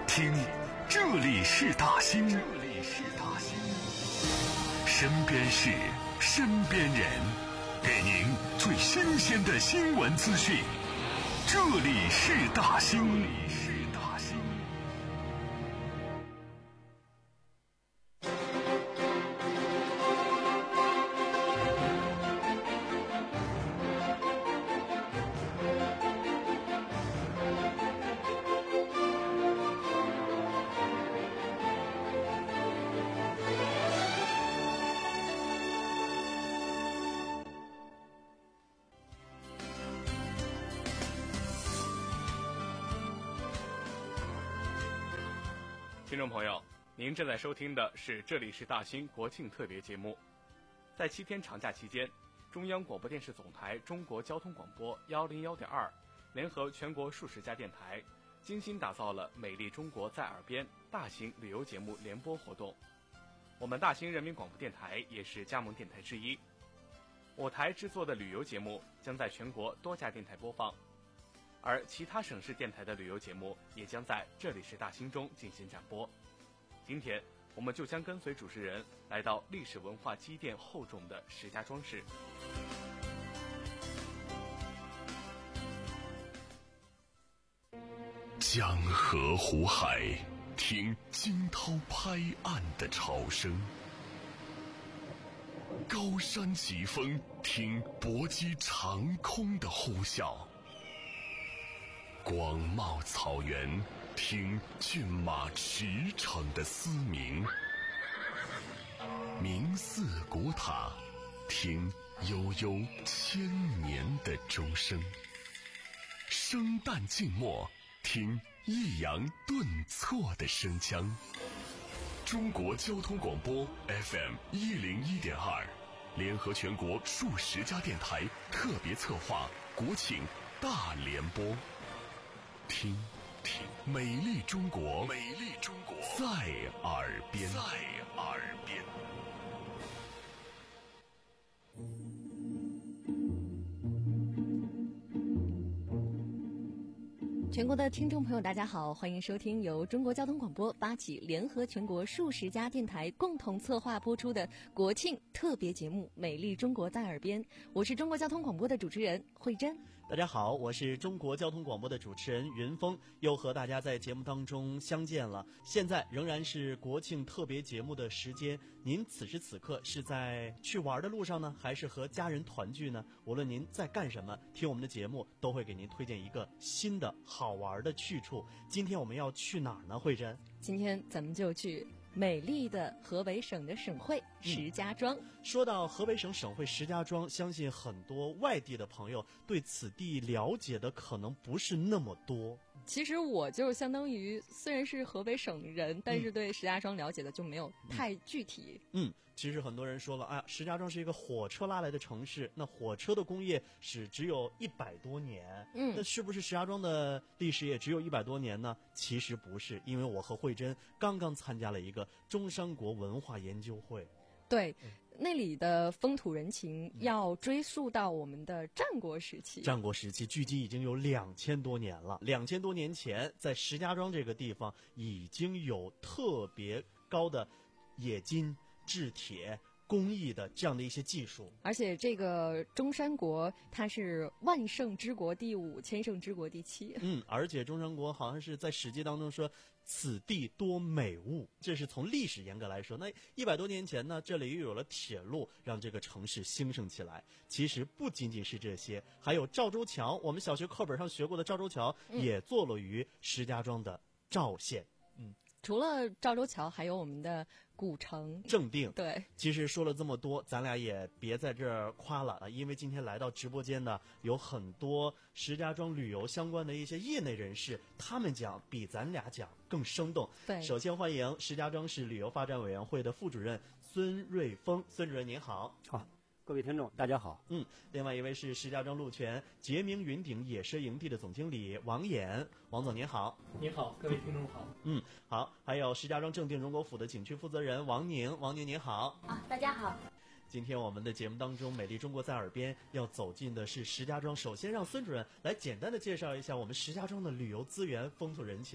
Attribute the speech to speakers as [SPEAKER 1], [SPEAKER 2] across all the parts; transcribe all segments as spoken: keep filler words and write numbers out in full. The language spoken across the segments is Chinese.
[SPEAKER 1] 听，这里是大兴，这里是大兴，身边事，身边人，给您最新鲜的新闻资讯。这里是大兴，这里是大兴。
[SPEAKER 2] 听众朋友，您正在收听的是这里是大兴国庆特别节目。在七天长假期间，中央广播电视总台中国交通广播幺零幺点二联合全国数十家电台，精心打造了美丽中国在耳边大型旅游节目联播活动。我们大兴人民广播电台也是加盟电台之一，我台制作的旅游节目将在全国多家电台播放，而其他省市电台的旅游节目也将在这里是大兴中进行展播。今天我们就将跟随主持人来到历史文化积淀厚重的石家庄市。
[SPEAKER 1] 江河湖海，听惊涛拍岸的潮声；高山疾风，听搏击长空的呼啸；广袤草原，听骏马驰骋的嘶鸣；明寺古塔，听悠悠千年的钟声；生旦净末，听抑扬顿挫的声腔。中国交通广播 F M 一零一点二，联合全国数十家电台特别策划国庆大联播。听听美丽中国，美丽中国在耳边，在耳边。
[SPEAKER 3] 全国的听众朋友大家好，欢迎收听由中国交通广播发起，联合全国数十家电台共同策划播出的国庆特别节目《美丽中国在耳边》。我是中国交通广播的主持人慧珍。
[SPEAKER 4] 大家好，我是中国交通广播的主持人云峰，又和大家在节目当中相见了。现在仍然是国庆特别节目的时间，您此时此刻是在去玩的路上呢，还是和家人团聚呢？无论您在干什么，听我们的节目都会给您推荐一个新的好玩的去处。今天我们要去哪儿呢，慧珍？
[SPEAKER 3] 今天咱们就去美丽的河北省的省会石家庄、
[SPEAKER 4] 嗯、说到河北省省会石家庄，相信很多外地的朋友对此地了解的可能不是那么多。
[SPEAKER 3] 其实我就相当于虽然是河北省人，但是对石家庄了解的就没有太具体。
[SPEAKER 4] 嗯，其实很多人说了，哎呀，石家庄是一个火车拉来的城市，那火车的工业史只有一百多年，嗯，那是不是石家庄的历史也只有一百多年呢？其实不是，因为我和慧珍刚刚参加了一个中山国文化研究会。
[SPEAKER 3] 对、嗯、那里的风土人情要追溯到我们的战国时期。
[SPEAKER 4] 战国时期距今已经有两千多年了。两千多年前，在石家庄这个地方已经有特别高的冶金、制铁、工艺的这样的一些技术。
[SPEAKER 3] 而且这个中山国它是万圣之国第五，千圣之国第七。
[SPEAKER 4] 嗯，而且中山国好像是在史记当中说此地多美物，这是从历史严格来说。那一百多年前呢，这里又有了铁路，让这个城市兴盛起来。其实不仅仅是这些，还有赵州桥，我们小学课本上学过的赵州桥、嗯、也坐落于石家庄的赵县。嗯，
[SPEAKER 3] 除了赵州桥，还有我们的古城
[SPEAKER 4] 正定。
[SPEAKER 3] 对，
[SPEAKER 4] 其实说了这么多，咱俩也别在这儿夸了啊，因为今天来到直播间呢，有很多石家庄旅游相关的一些业内人士，他们讲比咱俩讲更生动。
[SPEAKER 3] 对，
[SPEAKER 4] 首先欢迎石家庄市旅游发展委员会的副主任孙瑞峰，孙主任您好。
[SPEAKER 5] 好。各位听众大家好。
[SPEAKER 4] 嗯，另外一位是石家庄鹿泉杰明云顶野奢营地的总经理王衍，王总您好。
[SPEAKER 6] 您好，各位听众好。
[SPEAKER 4] 嗯，好，还有石家庄正定荣国府的景区负责人王宁，王宁您好。
[SPEAKER 7] 啊，大家好。
[SPEAKER 4] 今天我们的节目当中，美丽中国在耳边要走进的是石家庄。首先让孙主任来简单的介绍一下我们石家庄的旅游资源、风土人情。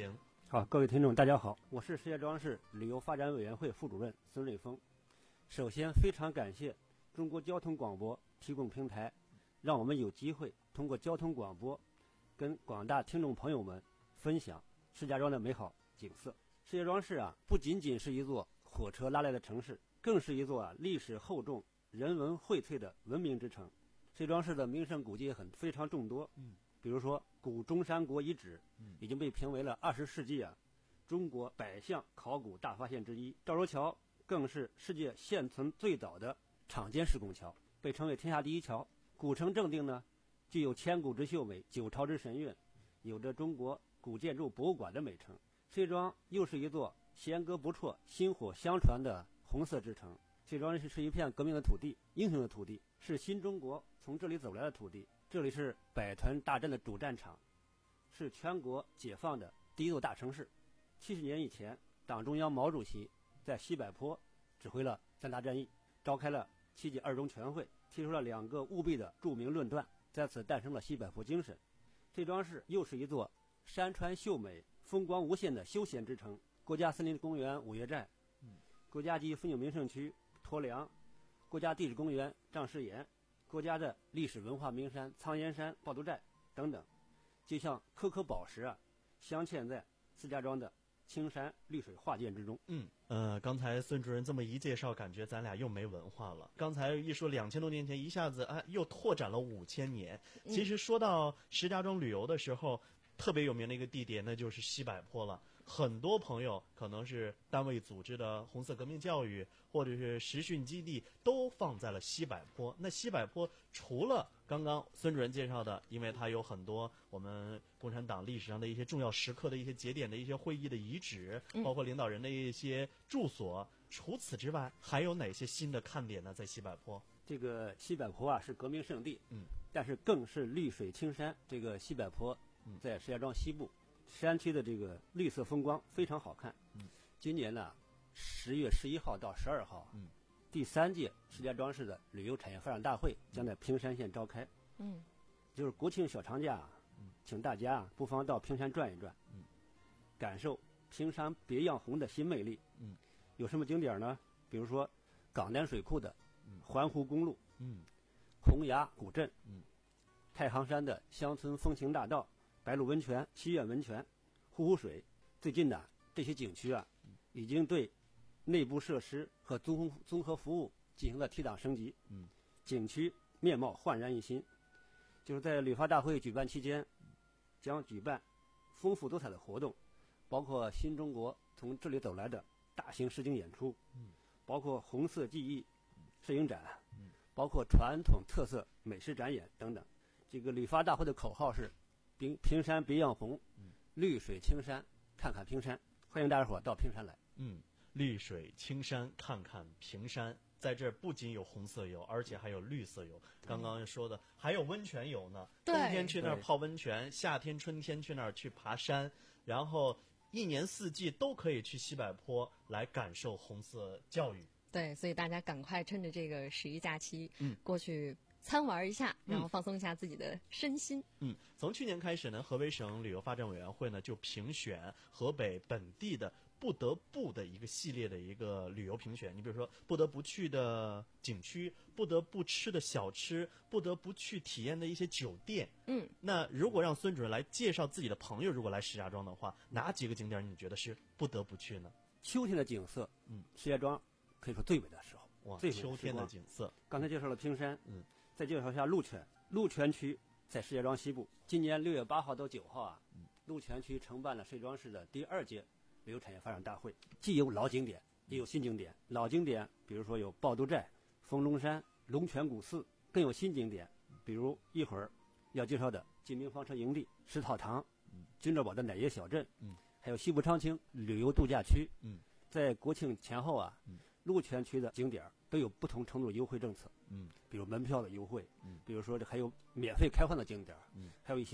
[SPEAKER 5] 好，各位听众，大家好，我是石家庄市旅游发展委员会副主任孙瑞峰。首先，非常感谢中国交通广播提供平台，让我们有机会通过交通广播跟广大听众朋友们分享石家庄的美好景色。石家庄市啊，不仅仅是一座火车拉来的城市，更是一座啊历史厚重、人文荟萃的文明之城。石家庄市的名胜古迹很非常众多，嗯，比如说古中山国遗址，嗯，已经被评为了二十世纪啊中国百项考古大发现之一。赵州桥更是世界现存最早的敞间石拱桥，被称为天下第一桥。古城正定呢，具有千古之秀美、九朝之神韵，有着中国古建筑博物馆的美称。石家庄又是一座弦歌不辍、薪火相传的红色之城。石家庄是是一片革命的土地、英雄的土地，是新中国从这里走来的土地。这里是百团大战的主战场，是全国解放的第一座大城市。七十年以前，党中央毛主席在西柏坡指挥了三大战役，召开了七届二中全会，提出了两个务必的著名论断，在此诞生了西柏坡精神。石家庄市又是一座山川秀美、风光无限的休闲之城。国家森林公园五岳寨，国家级风景名胜区驮梁，国家地质公园丈石岩，国家的历史文化名山苍岩山、抱犊寨等等，就像颗颗宝石啊，镶嵌在石家庄的青山绿水画卷之中。
[SPEAKER 4] 嗯，呃，刚才孙主任这么一介绍，感觉咱俩又没文化了。刚才一说两千多年前，一下子啊又拓展了五千年。其实说到石家庄旅游的时候，特别有名的一个地点，那就是西柏坡了。很多朋友可能是单位组织的红色革命教育，或者是实训基地，都放在了西柏坡。那西柏坡除了刚刚孙主任介绍的，因为它有很多我们共产党历史上的一些重要时刻的一些节点的一些会议的遗址，包括领导人的一些住所。除此之外，还有哪些新的看点呢？在西柏坡，
[SPEAKER 5] 这个西柏坡啊是革命圣地，嗯，但是更是绿水青山。这个西柏坡在石家庄西部。山区的这个绿色风光非常好看。嗯，今年呢，十月十一号到十二号，嗯，第三届石家庄市的旅游产业发展大会将在平山县召开。嗯，就是国庆小长假，嗯，请大家啊不妨到平山转一转，嗯，感受平山别样红的新魅力。嗯，有什么景点呢？比如说港南水库的环湖公路，嗯，洪崖古镇，嗯，太行山的乡村风情大道。白鹿温泉、西苑温泉、呼呼水，最近呢，这些景区啊，已经对内部设施和综综合服务进行了提档升级。嗯，景区面貌焕然一新。就是在旅发大会举办期间，将举办丰富多彩的活动，包括新中国从这里走来的大型实景演出，嗯，包括红色记忆摄影展，嗯，包括传统特色美食展演等等。这个旅发大会的口号是。平平山别样红，绿水青山，看看平山，欢迎大家伙到平山来。
[SPEAKER 4] 嗯，绿水青山，看看平山，在这儿不仅有红色游，而且还有绿色游。刚刚说的还有温泉游呢，冬天去那儿泡温泉，夏天、春天去那儿去爬山，然后一年四季都可以去西柏坡来感受红色教育。
[SPEAKER 3] 对，所以大家赶快趁着这个十一假期，嗯，过去。参玩一下，然后放松一下自己的身心。
[SPEAKER 4] 嗯，从去年开始呢，河北省旅游发展委员会呢就评选河北本地的不得不的一个系列的一个旅游评选。你比如说，不得不去的景区，不得不吃的小吃，不得不去体验的一些酒店。嗯，那如果让孙主任来介绍自己的朋友，如果来石家庄的话，哪几个景点你觉得是不得不去呢？
[SPEAKER 5] 秋天的景色，嗯，石家庄可以说最美的时候。
[SPEAKER 4] 哇，最秋天的景色。
[SPEAKER 5] 刚才介绍了平山，嗯。再介绍一下鹿泉，鹿泉区在石家庄西部。今年六月八号到九号啊，鹿泉区承办了石家庄市的第二届旅游产业发展大会，既有老景点，也有新景点。老景点，比如说有抱犊寨、丰隆山、龙泉古寺，更有新景点，比如一会儿要介绍的金明房车营地、石草堂、君乐堡的奶业小镇，还有西部昌清旅游度假区。在国庆前后啊，鹿泉区的景点都有不同程度的优惠政策。嗯，比如门票的优惠，嗯，比如说这还有免费开放的景点，嗯，还有一些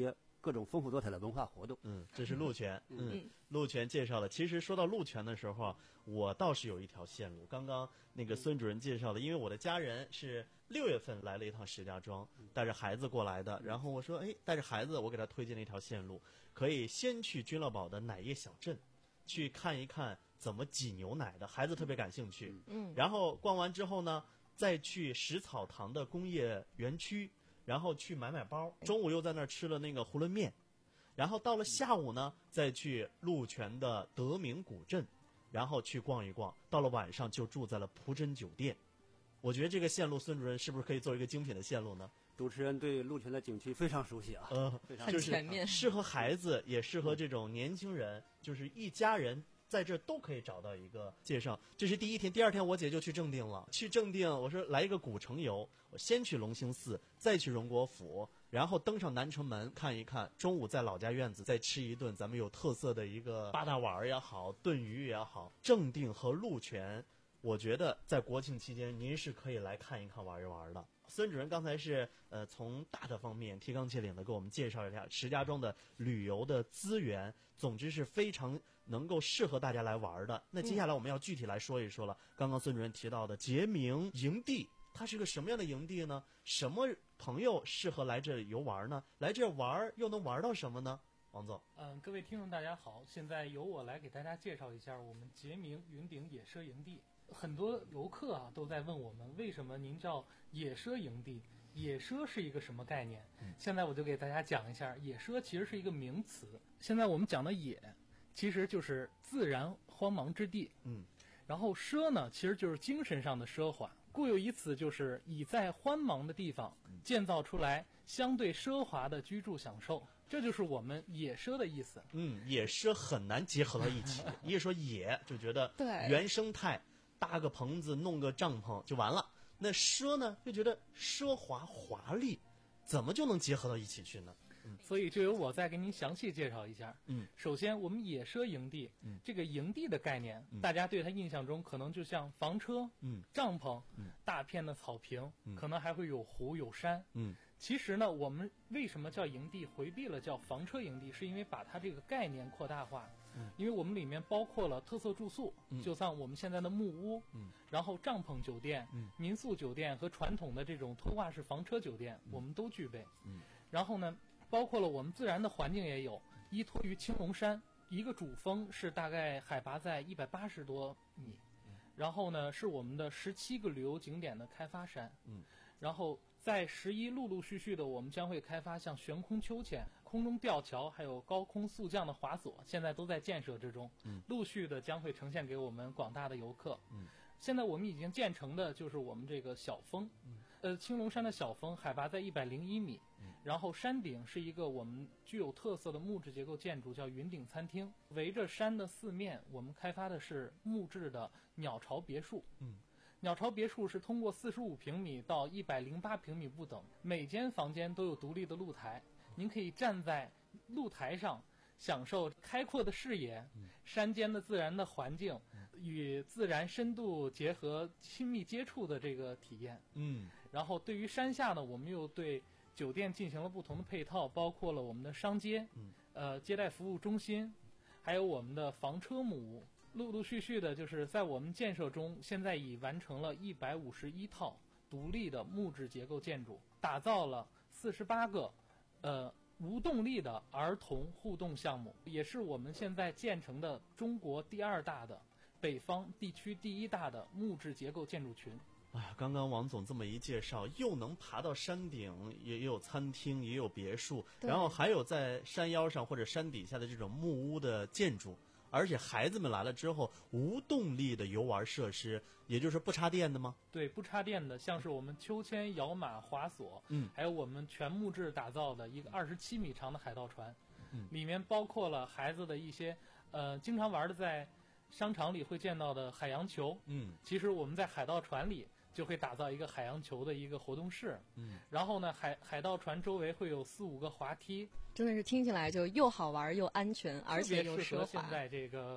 [SPEAKER 5] 各种丰富多彩的文化活动。
[SPEAKER 4] 嗯，这是陆泉。嗯，
[SPEAKER 3] 嗯
[SPEAKER 4] 陆泉介绍了。其实说到陆泉的时候啊，我倒是有一条线路。刚刚那个孙主任介绍了，因为我的家人是六月份来了一趟石家庄，带着孩子过来的。然后我说，哎，带着孩子，我给他推荐了一条线路，可以先去君乐堡的奶业小镇，去看一看怎么挤牛奶的，孩子特别感兴趣。
[SPEAKER 3] 嗯，
[SPEAKER 4] 然后逛完之后呢，再去石草堂的工业园区，然后去买买包。中午又在那儿吃了那个囫囵面。然后到了下午呢，再去陆泉的德明古镇，然后去逛一逛。到了晚上就住在了蒲珍酒店。我觉得这个线路，孙主任是不是可以做一个精品的线路呢？
[SPEAKER 5] 主持人对陆泉的景区非常熟悉啊，
[SPEAKER 4] 呃，
[SPEAKER 5] 非常
[SPEAKER 4] 就是
[SPEAKER 3] 很全面。
[SPEAKER 4] 适合孩子，也适合这种年轻人，就是一家人在这都可以找到一个介绍。这是第一天，第二天我姐就去正定了。去正定，我说来一个古城游，我先去隆兴寺，再去荣国府，然后登上南城门看一看。中午在老家院子再吃一顿咱们有特色的一个八大碗也好，炖鱼也好。正定和陆泉，我觉得在国庆期间您是可以来看一看玩一玩的。孙主任刚才是呃从大的方面提纲挈领的给我们介绍一下石家庄的旅游的资源，总之是非常能够适合大家来玩的。那接下来我们要具体来说一说了。刚刚孙主任提到的杰明营地，它是个什么样的营地呢？什么朋友适合来这游玩呢？来这玩又能玩到什么呢？王总。
[SPEAKER 6] 嗯，各位听众大家好，现在由我来给大家介绍一下我们杰明云顶野奢营地。很多游客啊都在问我们，为什么您叫野奢营地？野奢是一个什么概念？嗯、现在我就给大家讲一下，野奢其实是一个名词。现在我们讲的野，其实就是自然荒茫之地。
[SPEAKER 4] 嗯，
[SPEAKER 6] 然后奢呢，其实就是精神上的奢华。故有一词，就是以在荒茫的地方建造出来相对奢华的居住享受。这就是我们野奢的意思。
[SPEAKER 4] 嗯，野奢很难结合到一起。一说野，就觉得
[SPEAKER 3] 对
[SPEAKER 4] 原生态。搭个棚子，弄个帐篷就完了。那奢呢，就觉得奢华华丽，怎么就能结合到一起去呢？
[SPEAKER 6] 嗯、所以就由我再给您详细介绍一下。
[SPEAKER 4] 嗯，
[SPEAKER 6] 首先我们野奢营地，嗯、这个营地的概念，嗯、大家对它印象中可能就像房车、嗯、帐篷、嗯、大片的草坪，嗯、可能还会有湖有山。嗯，其实呢，我们为什么叫营地，回避了叫房车营地，是因为把它这个概念扩大化。因为我们里面包括了特色住宿，嗯、就像我们现在的木屋，嗯、然后帐篷酒店、嗯、民宿酒店和传统的这种拖挂式房车酒店，嗯、我们都具备。嗯、然后呢，包括了我们自然的环境也有，依托于青龙山，一个主峰是大概海拔在一百八十多米，嗯、然后呢是我们的十七个旅游景点的开发山，嗯、然后在十一陆陆续续的我们将会开发像悬空秋千、空中吊桥，还有高空速降的滑索，现在都在建设之中，嗯、陆续的将会呈现给我们广大的游客。嗯、现在我们已经建成的就是我们这个小峰，嗯、呃，青龙山的小峰海拔在一百零一米，嗯、然后山顶是一个我们具有特色的木质结构建筑，叫云顶餐厅。围着山的四面，我们开发的是木质的鸟巢别墅。嗯鸟巢别墅是通过四十五平米到一百零八平米不等，每间房间都有独立的露台，您可以站在露台上享受开阔的视野、山间的自然的环境与自然深度结合、亲密接触的这个体验。嗯，然后对于山下呢，我们又对酒店进行了不同的配套，包括了我们的商街、呃接待服务中心，还有我们的房车木屋。陆陆续续的，就是在我们建设中，现在已完成了一百五十一套独立的木质结构建筑，打造了四十八个呃无动力的儿童互动项目，也是我们现在建成的中国第二大的、北方地区第一大的木质结构建筑群。
[SPEAKER 4] 哎呀，刚刚王总这么一介绍，又能爬到山顶，也也有餐厅，也有别墅，然后还有在山腰上或者山底下的这种木屋的建筑。而且孩子们来了之后，无动力的游玩设施，也就是不插电的吗？
[SPEAKER 6] 对，不插电的，像是我们秋千、摇马、滑索，嗯，还有我们全木质打造的一个二十七米长的海盗船，嗯，里面包括了孩子的一些呃经常玩的在商场里会见到的海洋球，嗯，其实我们在海盗船里就会打造一个海洋球的一个活动室，嗯，然后呢，海海盗船周围会有四五个滑梯，
[SPEAKER 3] 真的是听起来就又好玩又安全，而且又奢华。
[SPEAKER 6] 现在这个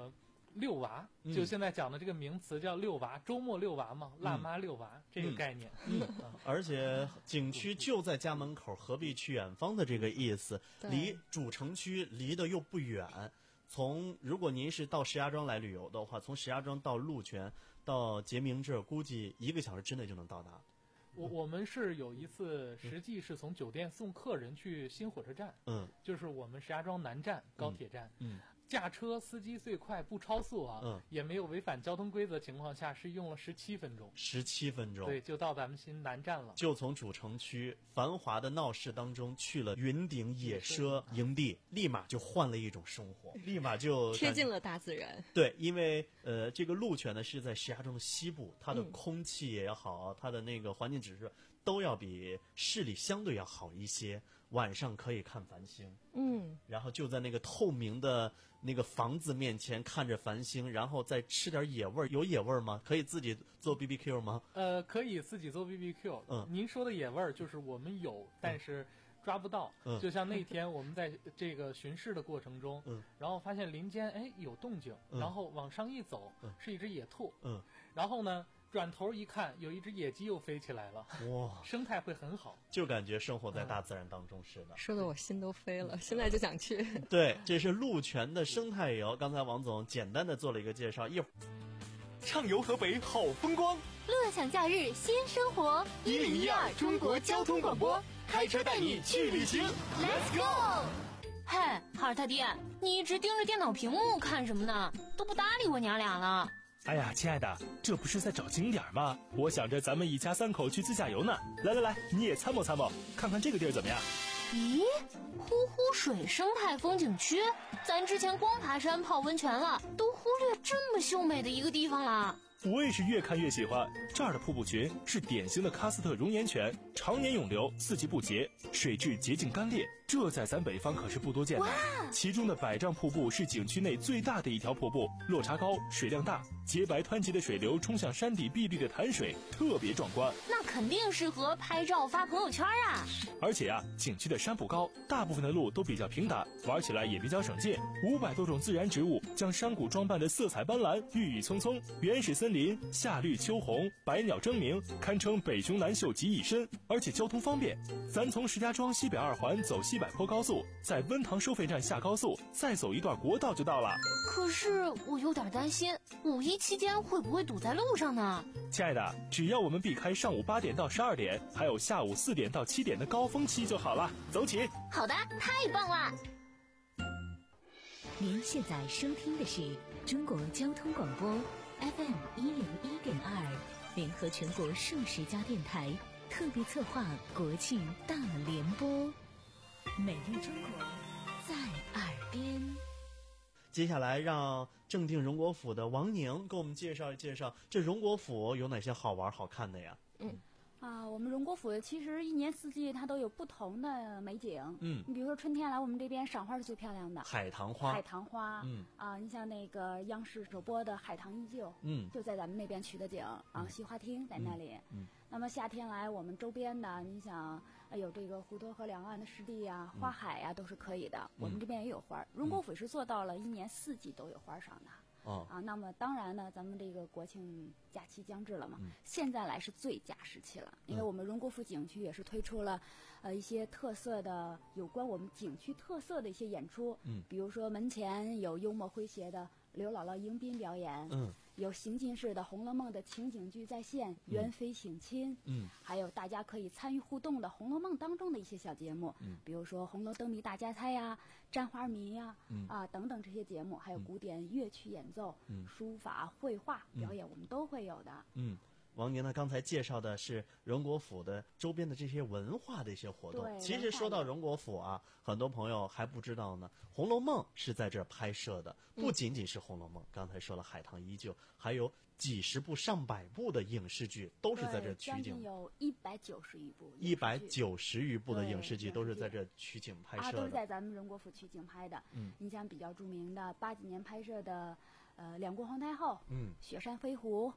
[SPEAKER 6] 遛娃，
[SPEAKER 4] 嗯、
[SPEAKER 6] 就现在讲的这个名词叫遛娃，周末遛娃嘛，辣妈遛娃、嗯、这个概念。
[SPEAKER 4] 嗯，嗯而且景区就在家门口，何必去远方的这个意思，离主城区离得又不远。从如果您是到石家庄来旅游的话，从石家庄到鹿泉到杰明这儿，估计一个小时之内就能到达。
[SPEAKER 6] 我我们是有一次，实际是从酒店送客人去新火车站，嗯，就是我们石家庄南站高铁站，嗯。嗯驾车司机最快不超速啊，嗯，也没有违反交通规则情况下，是用了十七分钟。
[SPEAKER 4] 十七分钟，
[SPEAKER 6] 对，就到咱们新南站了。
[SPEAKER 4] 就从主城区繁华的闹市当中去了云顶野奢营地，立马就换了一种生活，立马就
[SPEAKER 3] 贴近了大自然。
[SPEAKER 4] 对，因为呃，这个鹿泉呢是在石家庄的西部，它的空气也好，嗯、它的那个环境指数都要比市里相对要好一些。晚上可以看繁星，嗯，然后就在那个透明的那个房子面前看着繁星，然后再吃点野味儿。有野味儿吗？可以自己做 B B Q 吗？
[SPEAKER 6] 呃，可以自己做 B B Q。嗯，您说的野味儿就是我们有，但是抓不到。嗯，就像那天我们在这个巡视的过程中，嗯，然后发现林间哎有动静，嗯、然后往上一走，嗯、是一只野兔，嗯，然后呢。转头一看，有一只野鸡又飞起来了，哇，生态会很好，
[SPEAKER 4] 就感觉生活在大自然当中似的。
[SPEAKER 3] 说的我心都飞了，现在就想去。
[SPEAKER 4] 对，这是鹿泉的生态游，刚才王总简单的做了一个介绍，一会儿
[SPEAKER 1] 畅游河北好风光，
[SPEAKER 7] 乐享假日新生活。
[SPEAKER 1] 一零一二中国交通广播，开车带你去旅行 ，Let's go！
[SPEAKER 7] 嘿，哈尔他爹，你一直盯着电脑屏幕看什么呢？都不搭理我娘俩了。
[SPEAKER 8] 哎呀，亲爱的，这不是在找景点吗？我想着咱们一家三口去自驾游呢。来来来，你也参谋参谋，看看这个地儿怎么样？
[SPEAKER 7] 咦，呼呼水生态风景区，咱之前光爬山泡温泉了，都忽略这么秀美的一个地方了。
[SPEAKER 8] 我也是越看越喜欢，这儿的瀑布群是典型的喀斯特熔岩泉，常年涌流，四季不竭，水质洁净干裂，这在咱北方可是不多见的。其中的百丈瀑布是景区内最大的一条瀑布，落差高，水量大，洁白湍急的水流冲向山底碧绿的潭水，特别壮观。
[SPEAKER 7] 那肯定适合拍照发朋友圈啊！
[SPEAKER 8] 而且啊，景区的山不高，大部分的路都比较平坦，玩起来也比较省劲。五百多种自然植物将山谷装扮的色彩斑斓，郁郁葱葱，原始森林夏绿秋红，百鸟争鸣，堪称北雄南秀集一身。而且交通方便，咱从石家庄西北二环走西柏坡高速，在温塘收费站下高速，再走一段国道就到了。
[SPEAKER 7] 可是我有点担心，五一期间会不会堵在路上呢？
[SPEAKER 8] 亲爱的，只要我们避开上午八点到十二点，还有下午四点到七点的高峰期就好了。走起！
[SPEAKER 7] 好的，太棒了！
[SPEAKER 9] 您现在收听的是中国交通广播 F M 一零一点二，联合全国数十家电台特别策划国庆大联播，美丽中国在耳边。
[SPEAKER 4] 接下来让正定荣国府的王宁给我们介绍介绍，这荣国府有哪些好玩好看的呀？
[SPEAKER 10] 嗯。啊，我们荣国府其实一年四季它都有不同的美景。嗯，你比如说春天来我们这边赏花是最漂亮的，
[SPEAKER 4] 海棠花。
[SPEAKER 10] 海棠花，嗯啊，你像那个央视首播的《海棠依旧》，嗯，就在咱们那边取的景啊，西花厅在那里。嗯，那么夏天来我们周边的，你想有这个滹沱河两岸的湿地呀、花海呀，都是可以的。我们这边也有花，荣国府是做到了一年四季都有花赏的。哦啊，那么当然呢，咱们这个国庆假期将至了嘛，嗯、现在来是最佳时期了，因为我们荣国府景区也是推出了，呃一些特色的有关我们景区特色的一些演出，嗯，比如说门前有幽默诙谐的刘姥姥迎宾表演，嗯，有行进式的《红楼梦》的情景剧再现，元妃省亲，嗯，还有大家可以参与互动的《红楼梦》当中的一些小节目，嗯，比如说红楼灯谜大家猜呀、沾花谜呀，嗯啊等等这些节目，还有古典乐曲演奏、嗯、书法、绘画表演，我们都会有的。
[SPEAKER 4] 嗯，王宁呢刚才介绍的是荣国府的周边的这些文化的一些活动。
[SPEAKER 10] 对，
[SPEAKER 4] 其实说到荣国府啊，很多朋友还不知道呢，《红楼梦》是在这儿拍摄的，不仅仅是《红楼梦》，刚才说了《海棠依旧》，还有几十部、上百部的影视剧都是在这取景，
[SPEAKER 10] 将近有一百九十余部，
[SPEAKER 4] 一百九十余部的影视剧都是在这取景拍摄的，
[SPEAKER 10] 啊，都是在咱们荣国府取景拍的。嗯，你像比较著名的八几年拍摄的，呃，两国皇太后，嗯，雪山飞狐，嗯，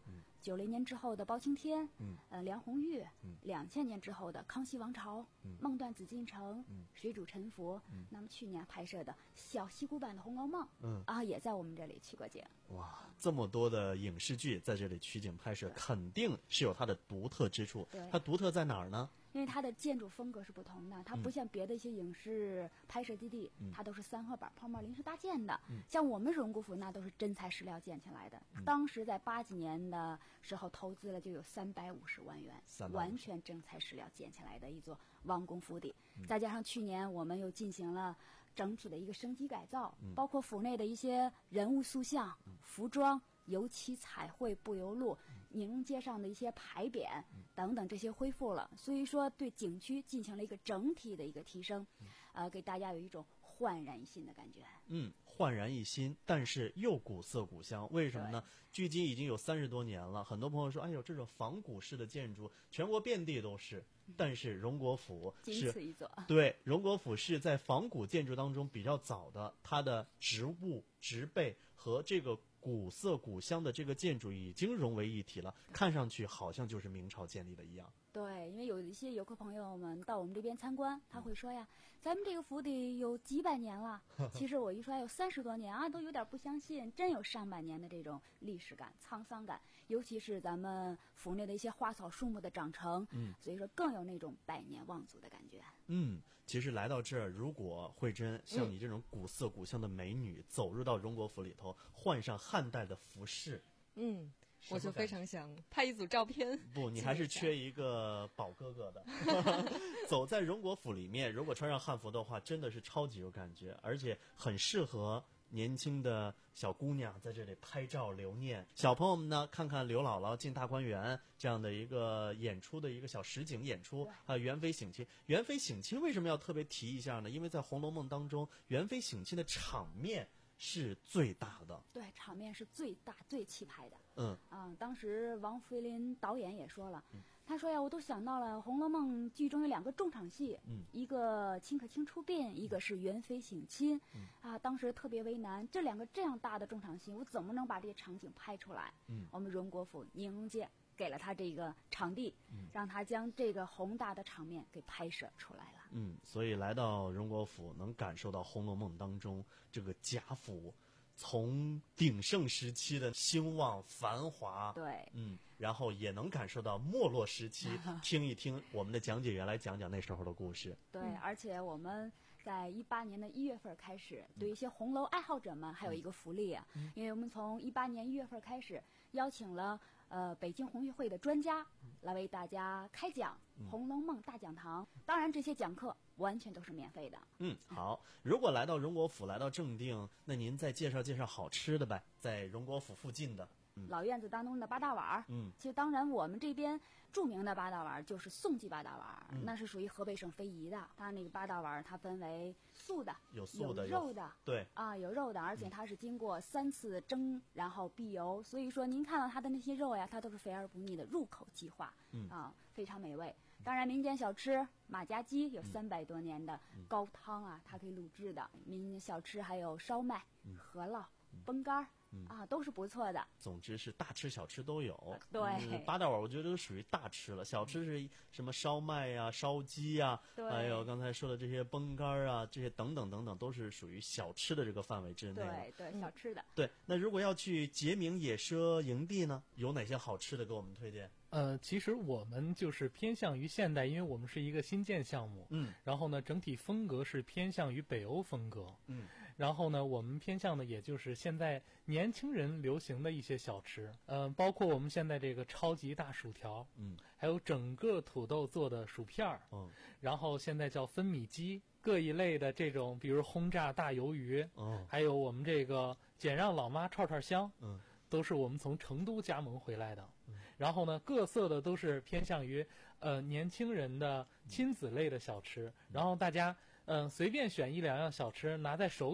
[SPEAKER 10] 九零年之后的包青天，
[SPEAKER 4] 嗯，
[SPEAKER 10] 呃，梁红玉，
[SPEAKER 4] 嗯，
[SPEAKER 10] 两千年之后的康熙王朝，
[SPEAKER 4] 嗯，
[SPEAKER 10] 梦断紫禁城，
[SPEAKER 4] 嗯，
[SPEAKER 10] 水煮沉浮，
[SPEAKER 4] 嗯，
[SPEAKER 10] 那么去年拍摄的小戏骨版的《红楼梦》，
[SPEAKER 4] 嗯，
[SPEAKER 10] 啊，也在我们这里取过景。
[SPEAKER 4] 哇，这么多的影视剧在这里取景拍摄，肯定是有它的独特之处。
[SPEAKER 10] 对，
[SPEAKER 4] 它独特在哪儿呢？
[SPEAKER 10] 因为它的建筑风格是不同的，它不像别的一些影视拍摄基地，
[SPEAKER 4] 嗯、
[SPEAKER 10] 它都是三合板泡沫临时搭建的。
[SPEAKER 4] 嗯、
[SPEAKER 10] 像我们荣国府那都是真材实料建起来的。
[SPEAKER 4] 嗯、
[SPEAKER 10] 当时在八几年的时候投资了就有三百五十万元，完全真材实料建起来的一座王宫府邸。
[SPEAKER 4] 嗯、
[SPEAKER 10] 再加上去年我们又进行了整体的一个升级改造，
[SPEAKER 4] 嗯、
[SPEAKER 10] 包括府内的一些人物塑像、嗯、服装、油漆、彩绘、布油路。宁荣街上的一些牌匾等等，这些恢复了，所以说对景区进行了一个整体的一个提升，呃，给大家有一种焕然一新的感觉。
[SPEAKER 4] 嗯，焕然一新，但是又古色古香，为什么呢？距今已经有三十多年了，很多朋友说，哎呦，这种仿古式的建筑，全国遍地都是。但是荣国府是
[SPEAKER 10] 仅此一座，
[SPEAKER 4] 对，荣国府是在仿古建筑当中比较早的，它的植物、植被和这个古色古香的这个建筑已经融为一体了，看上去好像就是明朝建立的一样。
[SPEAKER 10] 对，因为有一些游客朋友们到我们这边参观，他会说呀，咱们这个府邸有几百年了。其实我一说有三十多年啊，都有点不相信，真有上百年的这种历史感、沧桑感。尤其是咱们府内的一些花草树木的长成，
[SPEAKER 4] 嗯，
[SPEAKER 10] 所以说更有那种百年望族的感觉。
[SPEAKER 4] 嗯，其实来到这儿，如果慧珍像你这种古色古香的美女、嗯、走入到荣国府里头，换上汉代的服饰，
[SPEAKER 3] 嗯。我就非常想拍一组照片。
[SPEAKER 4] 不，你还是缺一个宝哥哥的。走在荣国府里面，如果穿上汉服的话，真的是超级有感觉，而且很适合年轻的小姑娘在这里拍照留念。小朋友们呢，看看刘姥姥进大观园这样的一个演出的一个小实景演出，还有元妃省亲。元妃省亲为什么要特别提一下呢？因为在《红楼梦》当中，元妃省亲的场面是最大的，
[SPEAKER 10] 对，场面是最大最气派的。
[SPEAKER 4] 嗯
[SPEAKER 10] 啊，当时王菲林导演也说了，嗯、他说呀，我都想到了《红楼梦》剧中有两个重场戏，
[SPEAKER 4] 嗯，
[SPEAKER 10] 一个秦可卿出殡，一个是元妃省亲，
[SPEAKER 4] 嗯，
[SPEAKER 10] 啊，当时特别为难，这两个这样大的重场戏，我怎么能把这些场景拍出来？
[SPEAKER 4] 嗯，
[SPEAKER 10] 我们荣国府宁荣街给了他这个场地，
[SPEAKER 4] 嗯，
[SPEAKER 10] 让他将这个宏大的场面给拍摄出来了。
[SPEAKER 4] 嗯，所以来到荣国府，能感受到《红楼梦》当中这个贾府从鼎盛时期的兴旺繁华，
[SPEAKER 10] 对，
[SPEAKER 4] 嗯，然后也能感受到没落时期，听一听我们的讲解员来讲讲那时候的故事。
[SPEAKER 10] 对，嗯、而且我们在一八年的一月份开始，对一些红楼爱好者们还有一个福利啊，
[SPEAKER 4] 嗯、
[SPEAKER 10] 因为我们从一八年一月份开始邀请了呃北京红学会的专家来为大家开讲《红楼梦大讲堂》，当然这些讲课完全都是免费的。
[SPEAKER 4] 嗯，好。如果来到荣国府，来到正定，那您再介绍介绍好吃的呗，在荣国府附近的。嗯、
[SPEAKER 10] 老院子当中的八大碗，
[SPEAKER 4] 嗯，
[SPEAKER 10] 其实当然我们这边著名的八大碗就是宋记八大碗，
[SPEAKER 4] 嗯、
[SPEAKER 10] 那是属于河北省非遗的。它那个八大碗它分为素的、
[SPEAKER 4] 有素的、
[SPEAKER 10] 有肉的，
[SPEAKER 4] 对
[SPEAKER 10] 啊，有肉的，而且它是经过三次蒸，然后避油，所以说您看到它的那些肉呀，它都是肥而不腻的，入口即化，
[SPEAKER 4] 嗯
[SPEAKER 10] 啊，非常美味。当然，民间小吃马家鸡有三百多年的高汤啊，它可以卤制的。民间小吃还有烧麦、饸饹、崩干儿。
[SPEAKER 4] 嗯、
[SPEAKER 10] 啊，都是不错的。
[SPEAKER 4] 总之是大吃小吃都有。
[SPEAKER 10] 对，
[SPEAKER 4] 嗯、八大碗我觉得都属于大吃了。小吃是什么烧麦呀、啊、烧鸡呀、
[SPEAKER 10] 啊，
[SPEAKER 4] 还有刚才说的这些崩干啊，这些等等等等，都是属于小吃的这个范围之内。
[SPEAKER 10] 对对，小吃的。
[SPEAKER 4] 对，那如果要去杰明野奢营地呢，有哪些好吃的给我们推荐？
[SPEAKER 6] 呃，其实我们就是偏向于现代，因为我们是一个新建项目。
[SPEAKER 4] 嗯。
[SPEAKER 6] 然后呢，整体风格是偏向于北欧风格。
[SPEAKER 4] 嗯。
[SPEAKER 6] 然后呢，我们偏向的也就是现在年轻人流行的一些小吃，嗯、呃，包括我们现在这个超级大薯条，
[SPEAKER 4] 嗯，
[SPEAKER 6] 还有整个土豆做的薯片儿，
[SPEAKER 4] 嗯，
[SPEAKER 6] 然后现在叫分米鸡，各一类的这种，比如轰炸大鱿鱼，
[SPEAKER 4] 哦，
[SPEAKER 6] 还有我们这个简让老妈串串香，
[SPEAKER 4] 嗯，
[SPEAKER 6] 都是我们从成都加盟回来的。
[SPEAKER 4] 嗯、
[SPEAKER 6] 然后呢，各色的都是偏向于呃年轻人的亲子类的小吃，
[SPEAKER 4] 嗯、
[SPEAKER 6] 然后大家。嗯，随便选一两样小吃拿在手里，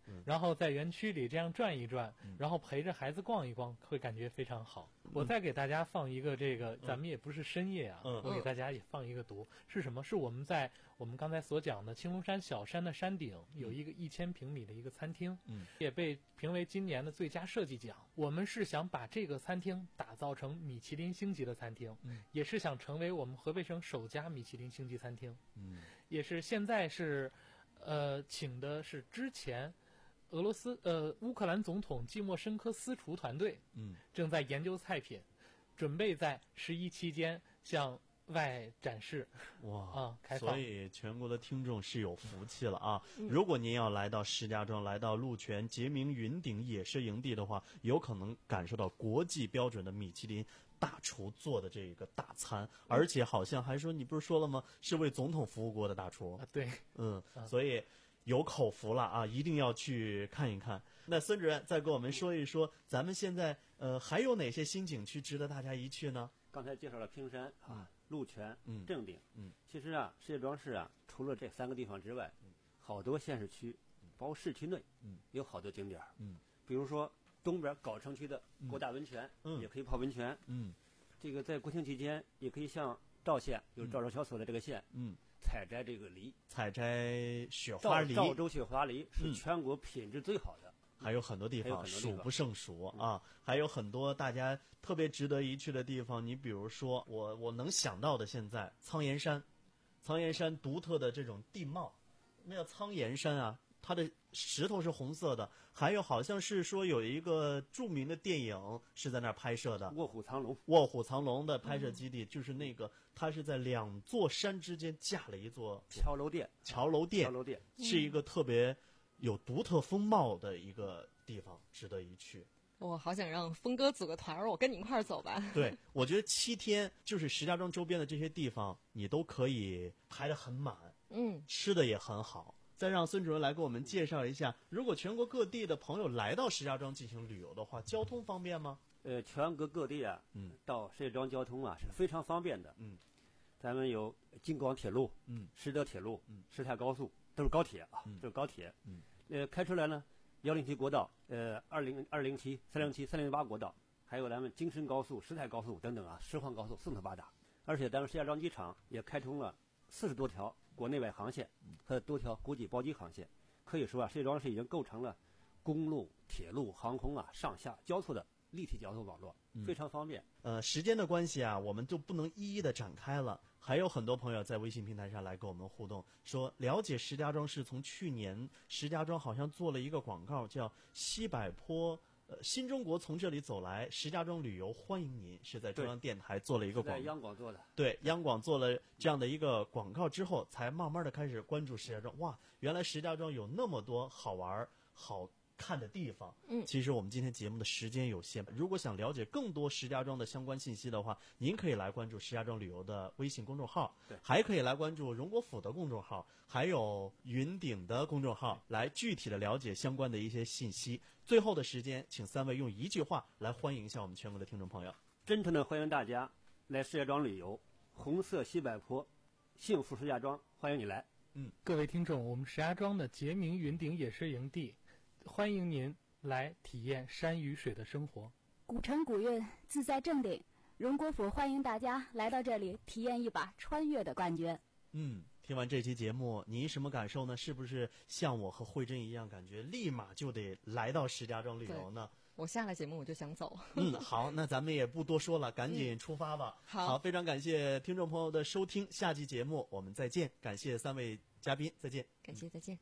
[SPEAKER 6] 嗯，然后在园区里这样转一转，嗯，然后陪着孩子逛一逛，会感觉非常好。嗯，我再给大家放一个这个，咱们也不是深夜啊，嗯，我给大家也放一个读，是什么？是我们在我们刚才所讲的青龙山小山的山顶有一个一千平米的一个餐厅，嗯，也被评为今年的最佳设计奖。我们是想把这个餐厅打造成米其林星级的餐厅，嗯，也是想成为我们河北省首家米其林星级餐厅，嗯，也是现在是，呃，请的是之前俄罗斯呃乌克兰总统季莫申科私厨团队，嗯，正在研究菜品，准备在十一期间向外展示。
[SPEAKER 4] 哇
[SPEAKER 6] 啊，开放！
[SPEAKER 4] 所以全国的听众是有福气了啊！嗯、如果您要来到石家庄，来到鹿泉杰明云顶野奢营地的话，有可能感受到国际标准的米其林大厨做的这个大餐，而且好像还说你不是说了吗？是为总统服务过的大厨。
[SPEAKER 6] 啊，对，
[SPEAKER 4] 嗯，啊、所以有口福了啊！一定要去看一看。那孙主任再给我们说一说，咱们现在呃还有哪些新景区值得大家一去呢？
[SPEAKER 5] 刚才介绍了平山啊。嗯，鹿泉、嗯，正定，嗯，其实啊，石家庄市啊，除了这三个地方之外，嗯，好多县市区，包括市区内，嗯，有好多景点，嗯，比如说东边藁城区的国大温泉，嗯，也可以泡温泉，嗯，这个在国庆期间也可以像赵县，有赵州小所的这个县，嗯，采摘这个梨，
[SPEAKER 4] 采摘雪花梨，
[SPEAKER 5] 赵州雪花梨是全国品质最好的。
[SPEAKER 4] 还有很多地方数不胜数啊，还有很多大家特别值得一去的地方。你比如说，我我能想到的，现在苍岩山，苍岩山独特的这种地貌，那叫苍岩山啊，它的石头是红色的。还有好像是说有一个著名的电影是在那儿拍摄的，《
[SPEAKER 5] 卧虎藏龙》。
[SPEAKER 4] 卧虎藏龙的拍摄基地、嗯、就是那个，它是在两座山之间架了一座
[SPEAKER 5] 桥楼店，
[SPEAKER 4] 桥楼店，
[SPEAKER 5] 桥楼店
[SPEAKER 4] 是一个特别有独特风貌的一个地方，值得一去。
[SPEAKER 3] 我好想让峰哥组个团儿，我跟你一块儿走吧。
[SPEAKER 4] 对，我觉得七天就是石家庄周边的这些地方，你都可以排得很满，嗯，吃的也很好。再让孙主任来给我们介绍一下，如果全国各地的朋友来到石家庄进行旅游的话，交通方便吗？
[SPEAKER 5] 呃，全国各地啊，嗯，到石家庄交通啊是非常方便的。嗯，咱们有京广铁路，嗯，石德铁路，嗯，石太高速，都是高铁啊，嗯、都是高铁。嗯，呃，开出来呢。幺零七国道，呃，二零二零七、三零七、三零八国道，还有咱们京深高速、石太高速等等啊，石黄高速四通八达。而且咱们石家庄机场也开通了四十多条国内外航线和多条国际包机航线，可以说啊，石家庄市已经构成了公路、铁路、航空啊上下交错的立体交通网络，非常方便。
[SPEAKER 4] 呃，时间的关系啊，我们就不能一一的展开了。还有很多朋友在微信平台上来跟我们互动，说了解石家庄市从去年石家庄好像做了一个广告，叫西柏坡呃新中国从这里走来，石家庄旅游欢迎您，是在中央电台做了一个广告，
[SPEAKER 5] 在央广做的。
[SPEAKER 4] 对，央广做了这样的一个广告之后，才慢慢的开始关注石家庄。哇，原来石家庄有那么多好玩好看的地方。嗯，其实我们今天节目的时间有限，如果想了解更多石家庄的相关信息的话，您可以来关注石家庄旅游的微信公众号，
[SPEAKER 5] 对，
[SPEAKER 4] 还可以来关注荣国府的公众号，还有云顶的公众号，来具体的了解相关的一些信息。最后的时间，请三位用一句话来欢迎一下我们全国的听众朋友。
[SPEAKER 5] 真诚的欢迎大家来石家庄旅游，红色西柏坡，幸福石家庄，欢迎你来。
[SPEAKER 6] 嗯，各位听众，我们石家庄的杰明云顶野奢营地，欢迎您来体验山与水的生活。
[SPEAKER 10] 古城古韵，自在正定，荣国府欢迎大家来到这里，体验一把穿越的感觉。
[SPEAKER 4] 嗯，听完这期节目，您什么感受呢？是不是像我和慧珍一样，感觉立马就得来到石家庄旅游呢？
[SPEAKER 3] 我下了节目我就想走。
[SPEAKER 4] 嗯，好，那咱们也不多说了，赶紧出发吧。
[SPEAKER 3] 嗯、好,
[SPEAKER 4] 好，非常感谢听众朋友的收听，下期节目我们再见。感谢三位嘉宾，再见。
[SPEAKER 3] 感谢，再见。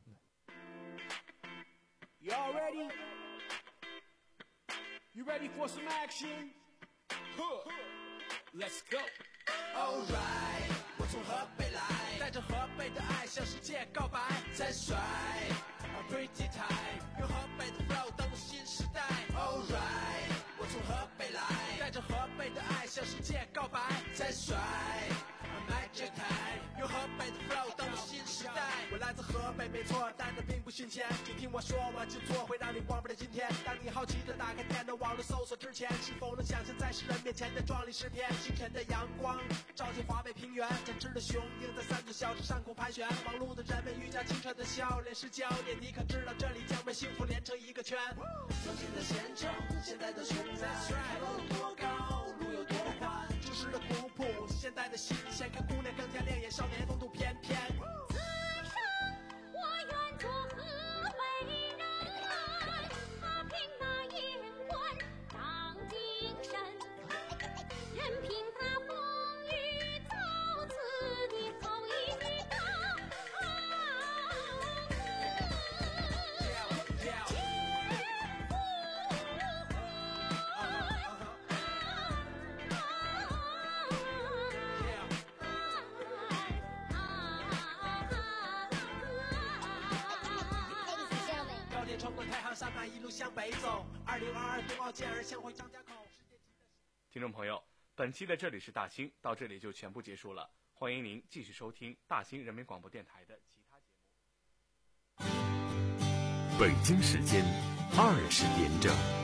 [SPEAKER 11] Y'all ready? You ready for some action? Huh. Let's go. Alright, 我从河北来，带着河北的爱向世界告白。再帅 ，Pretty time， 用河北的 flow 登陆新时代。Alright， 我从河北来，带着河北的爱向世界告白。再帅 ，Magic time， 用河北的 flow 登陆新时代。我来自河北没错，但这并不新鲜，请听我说，我就做会让你忘不了今天。当你好奇的打开电脑网络搜索之前，是否能想象在世人面前的壮丽诗篇？清晨的阳光照进华北平原，展翅的雄鹰在三座小镇上空盘旋，忙碌的人们遇见家清澈的笑脸是教练，你可知道这里将被幸福连成一个圈？曾经的县城，现在的村寨，楼有多高，路有多宽，旧时的古朴，现代的新鲜，看姑娘更加亮眼，少年风度翩翩。
[SPEAKER 12] 此生我愿做河北人，他凭那眼观当精神，任凭他风雨造次的后一句道。
[SPEAKER 11] 穿过太行山脉一路向北走，二零二二冬奥健儿相会张家口。
[SPEAKER 2] 听众朋友，本期的这里是大兴到这里就全部结束了，欢迎您继续收听大兴人民广播电台的其他节目。
[SPEAKER 1] 北京时间二十点整。